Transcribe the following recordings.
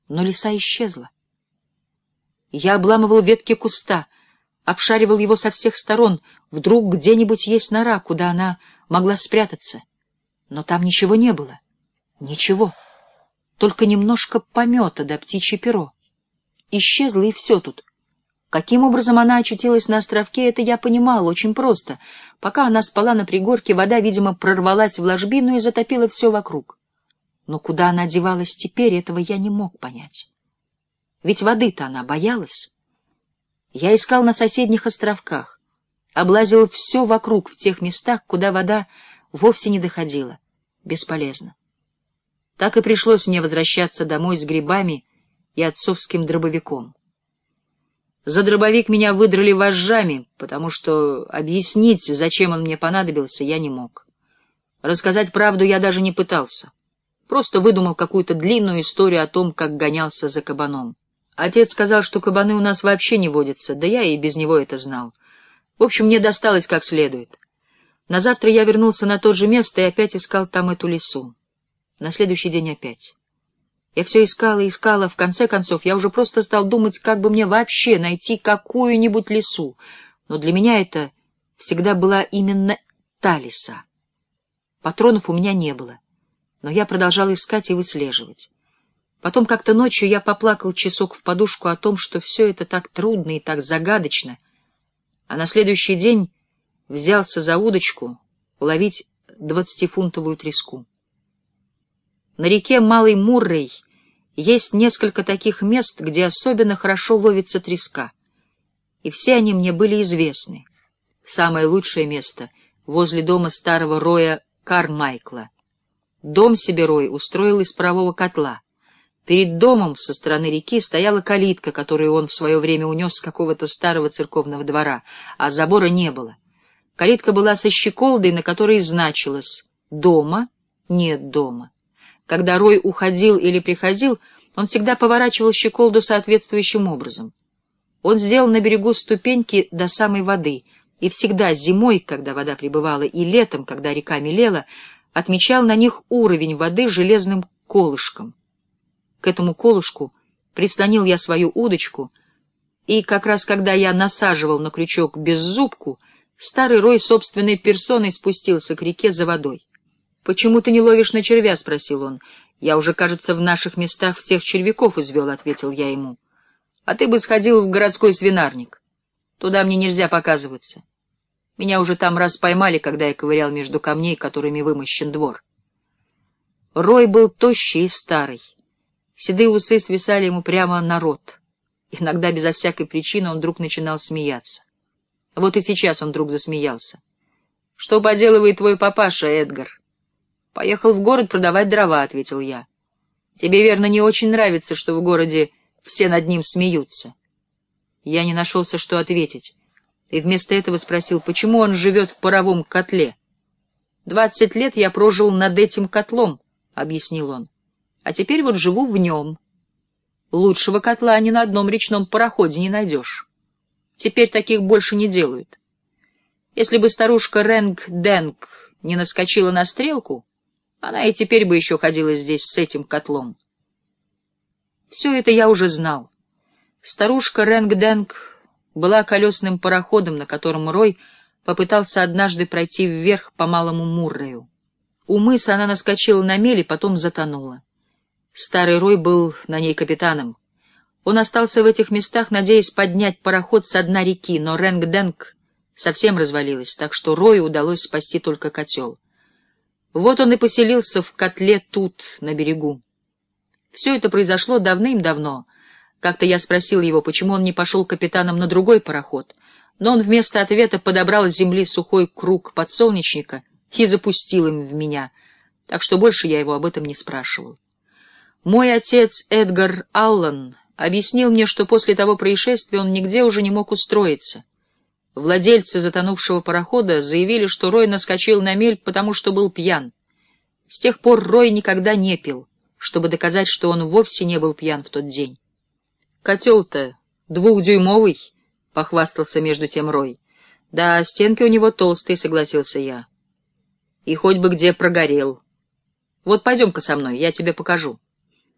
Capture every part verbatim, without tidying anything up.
но лиса исчезла. Я обламывал ветки куста, обшаривал его со всех сторон, вдруг где-нибудь есть нора, куда она могла спрятаться. Но там ничего не было. Ничего. Только немножко помета да птичье перо. Исчезло, и все тут. Каким образом она очутилась на островке, это я понимал очень просто. Пока она спала на пригорке, вода, видимо, прорвалась в ложбину и затопила все вокруг. Но куда она девалась теперь, этого я не мог понять. Ведь воды-то она боялась. Я искал на соседних островках, облазил все вокруг в тех местах, куда вода вовсе не доходила. Бесполезно. Так и пришлось мне возвращаться домой с грибами и отцовским дробовиком. За дробовик меня выдрали вожжами, потому что объяснить, зачем он мне понадобился, я не мог. Рассказать правду я даже не пытался. Просто выдумал какую-то длинную историю о том, как гонялся за кабаном. Отец сказал, что кабаны у нас вообще не водятся, да я и без него это знал. В общем, мне досталось как следует. На завтра я вернулся на то же место и опять искал там эту лису. На следующий день опять. Я все искала и искала, в конце концов я уже просто стал думать, как бы мне вообще найти какую-нибудь лису, но для меня это всегда была именно та лиса. Патронов у меня не было, но я продолжал искать и выслеживать. Потом как-то ночью я поплакал часок в подушку о том, что все это так трудно и так загадочно, а на следующий день взялся за удочку ловить двадцатифунтовую треску. На реке Малый Муррей есть несколько таких мест, где особенно хорошо ловится треска, и все они мне были известны. Самое лучшее место — возле дома старого Роя Кармайкла. Дом себе Рой устроил из парового котла. Перед домом со стороны реки стояла калитка, которую он в свое время унес с какого-то старого церковного двора, а забора не было. Калитка была со щеколдой, на которой значилось «Дома нет дома». Когда Рой уходил или приходил, он всегда поворачивал щеколду соответствующим образом. Он сделал на берегу ступеньки до самой воды, и всегда зимой, когда вода прибывала, и летом, когда река мелела, отмечал на них уровень воды железным колышком. К этому колышку прислонил я свою удочку, и как раз когда я насаживал на крючок беззубку, старый Рой собственной персоной спустился к реке за водой. «Почему ты не ловишь на червя?» — спросил он. «Я уже, кажется, в наших местах всех червяков извел», — ответил я ему. «А ты бы сходил в городской свинарник. Туда мне нельзя показываться. Меня уже там раз поймали, когда я ковырял между камней, которыми вымощен двор». Рой был тощий и старый. Седые усы свисали ему прямо на рот. Иногда безо всякой причины он вдруг начинал смеяться. Вот и сейчас он вдруг засмеялся. «Что поделывает твой папаша, Эдгар?» «Поехал в город продавать дрова», — ответил я. «Тебе, верно, не очень нравится, что в городе все над ним смеются». Я не нашелся, что ответить, и вместо этого спросил, почему он живет в паровом котле. «Двадцать лет я прожил над этим котлом», — объяснил он, — «а теперь вот живу в нем. Лучшего котла ни на одном речном пароходе не найдешь. Теперь таких больше не делают. Если бы старушка Рэнг-Дэнг не наскочила на стрелку, она и теперь бы еще ходила здесь с этим котлом». Все это я уже знал. Старушка Рэнг-Дэнг была колесным пароходом, на котором Рой попытался однажды пройти вверх по Малому Муррею. У мыса она наскочила на мель и потом затонула. Старый Рой был на ней капитаном. Он остался в этих местах, надеясь поднять пароход со дна реки, но Рэнг-Дэнг совсем развалилась, так что Рою удалось спасти только котел. Вот он и поселился в котле тут, на берегу. Все это произошло давным-давно. Как-то я спросил его, почему он не пошел капитаном на другой пароход, но он вместо ответа подобрал с земли сухой круг подсолнечника и запустил им в меня, так что больше я его об этом не спрашивал. Мой отец Эдгар Аллан объяснил мне, что после того происшествия он нигде уже не мог устроиться. Владельцы затонувшего парохода заявили, что Рой наскочил на мель, потому что был пьян. С тех пор Рой никогда не пил, чтобы доказать, что он вовсе не был пьян в тот день. «Котел-то двухдюймовый», — похвастался между тем Рой. «Да, стенки у него толстые», — согласился я. «И хоть бы где прогорел. Вот пойдем-ка со мной, я тебе покажу».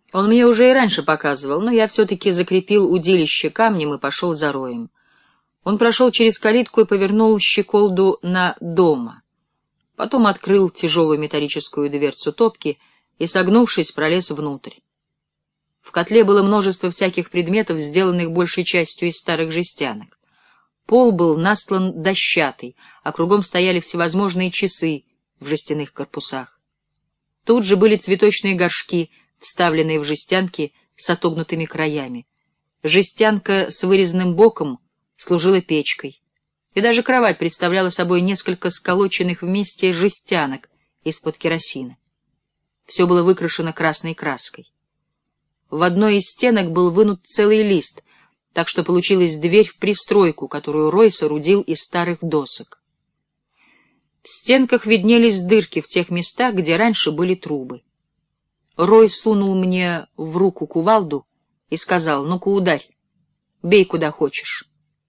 Он мне уже и раньше показывал, но я все-таки закрепил удилище камнем и пошел за роем. Он прошел через калитку и повернул щеколду на дома. Потом открыл тяжелую металлическую дверцу топки и, согнувшись, пролез внутрь. В котле было множество всяких предметов, сделанных большей частью из старых жестянок. Пол был настлан дощатый, а кругом стояли всевозможные часы в жестяных корпусах. Тут же были цветочные горшки, вставленные в жестянки с отогнутыми краями. Жестянка с вырезанным боком служила печкой, и даже кровать представляла собой несколько сколоченных вместе жестянок из-под керосина. Все было выкрашено красной краской. В одной из стенок был вынут целый лист, так что получилась дверь в пристройку, которую Рой соорудил из старых досок. В стенках виднелись дырки в тех местах, где раньше были трубы. Рой сунул мне в руку кувалду и сказал: «Ну-ка, ударь, бей куда хочешь».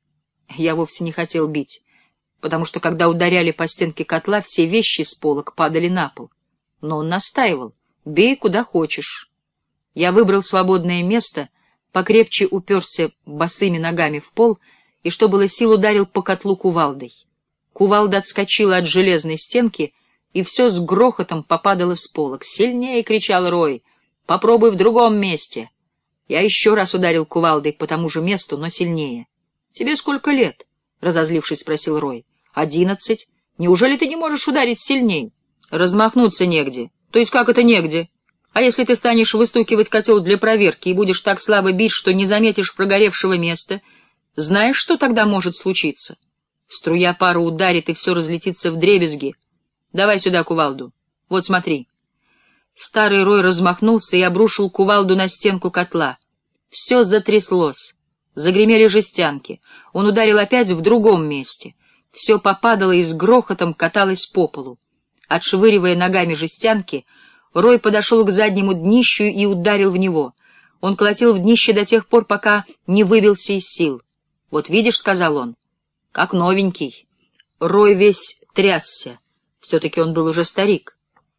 Я вовсе не хотел бить, потому что, когда ударяли по стенке котла, все вещи с полок падали на пол. Но он настаивал: «Бей куда хочешь». Я выбрал свободное место, покрепче уперся босыми ногами в пол и, что было сил, ударил по котлу кувалдой. Кувалда отскочила от железной стенки, и все с грохотом попадало с полок. «Сильнее!» — кричал Рой. «Попробуй в другом месте!» Я еще раз ударил кувалдой по тому же месту, но сильнее. «Тебе сколько лет?» — разозлившись, спросил Рой. «Одиннадцать. Неужели ты не можешь ударить сильнее?» «Размахнуться негде». «То есть как это негде? А если ты станешь выстукивать котел для проверки и будешь так слабо бить, что не заметишь прогоревшего места, знаешь, что тогда может случиться? Струя пара ударит, и все разлетится вдребезги. Давай сюда кувалду. Вот смотри». Старый Рой размахнулся и обрушил кувалду на стенку котла. Все затряслось. Загремели жестянки. Он ударил опять в другом месте. Все попадало и с грохотом каталось по полу. Отшвыривая ногами жестянки, Рой подошел к заднему днищу и ударил в него. Он колотил в днище до тех пор, пока не выбился из сил. «Вот видишь», — сказал он, — «как новенький». Рой весь трясся. Все-таки он был уже старик.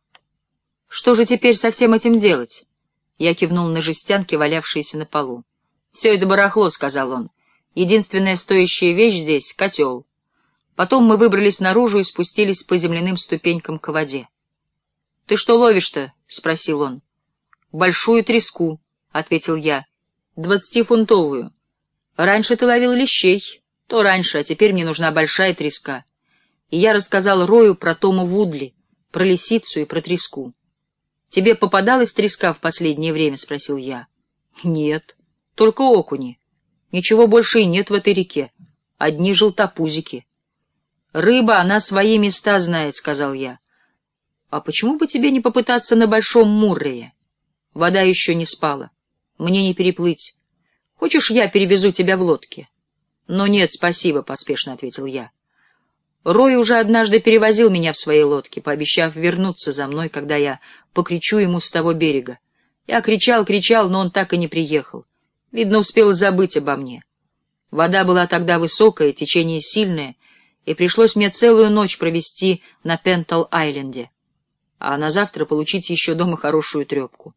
«Что же теперь со всем этим делать?» Я кивнул на жестянки, валявшиеся на полу. «Все это барахло», — сказал он. «Единственная стоящая вещь здесь — котел». Потом мы выбрались наружу и спустились по земляным ступенькам к воде. «Ты что ловишь-то?» — спросил он. «Большую треску», — ответил я. «Двадцатифунтовую. Раньше ты ловил лещей. То раньше, а теперь мне нужна большая треска». И я рассказал Рою про Тома Вудли, про лисицу и про треску. «Тебе попадалась треска в последнее время?» — спросил я. «Нет, только окуни. Ничего больше и нет в этой реке. Одни желтопузики». «Рыба, она свои места знает», — сказал я. «А почему бы тебе не попытаться на Большом Муррее? Вода еще не спала. Мне не переплыть. Хочешь, я перевезу тебя в лодке?» «Но нет, спасибо», — поспешно ответил я. Рой уже однажды перевозил меня в своей лодке, пообещав вернуться за мной, когда я покричу ему с того берега. Я кричал, кричал, но он так и не приехал. Видно, успел забыть обо мне. Вода была тогда высокая, течение сильное, и пришлось мне целую ночь провести на Пентал-Айленде, а на завтра получить еще дома хорошую трепку.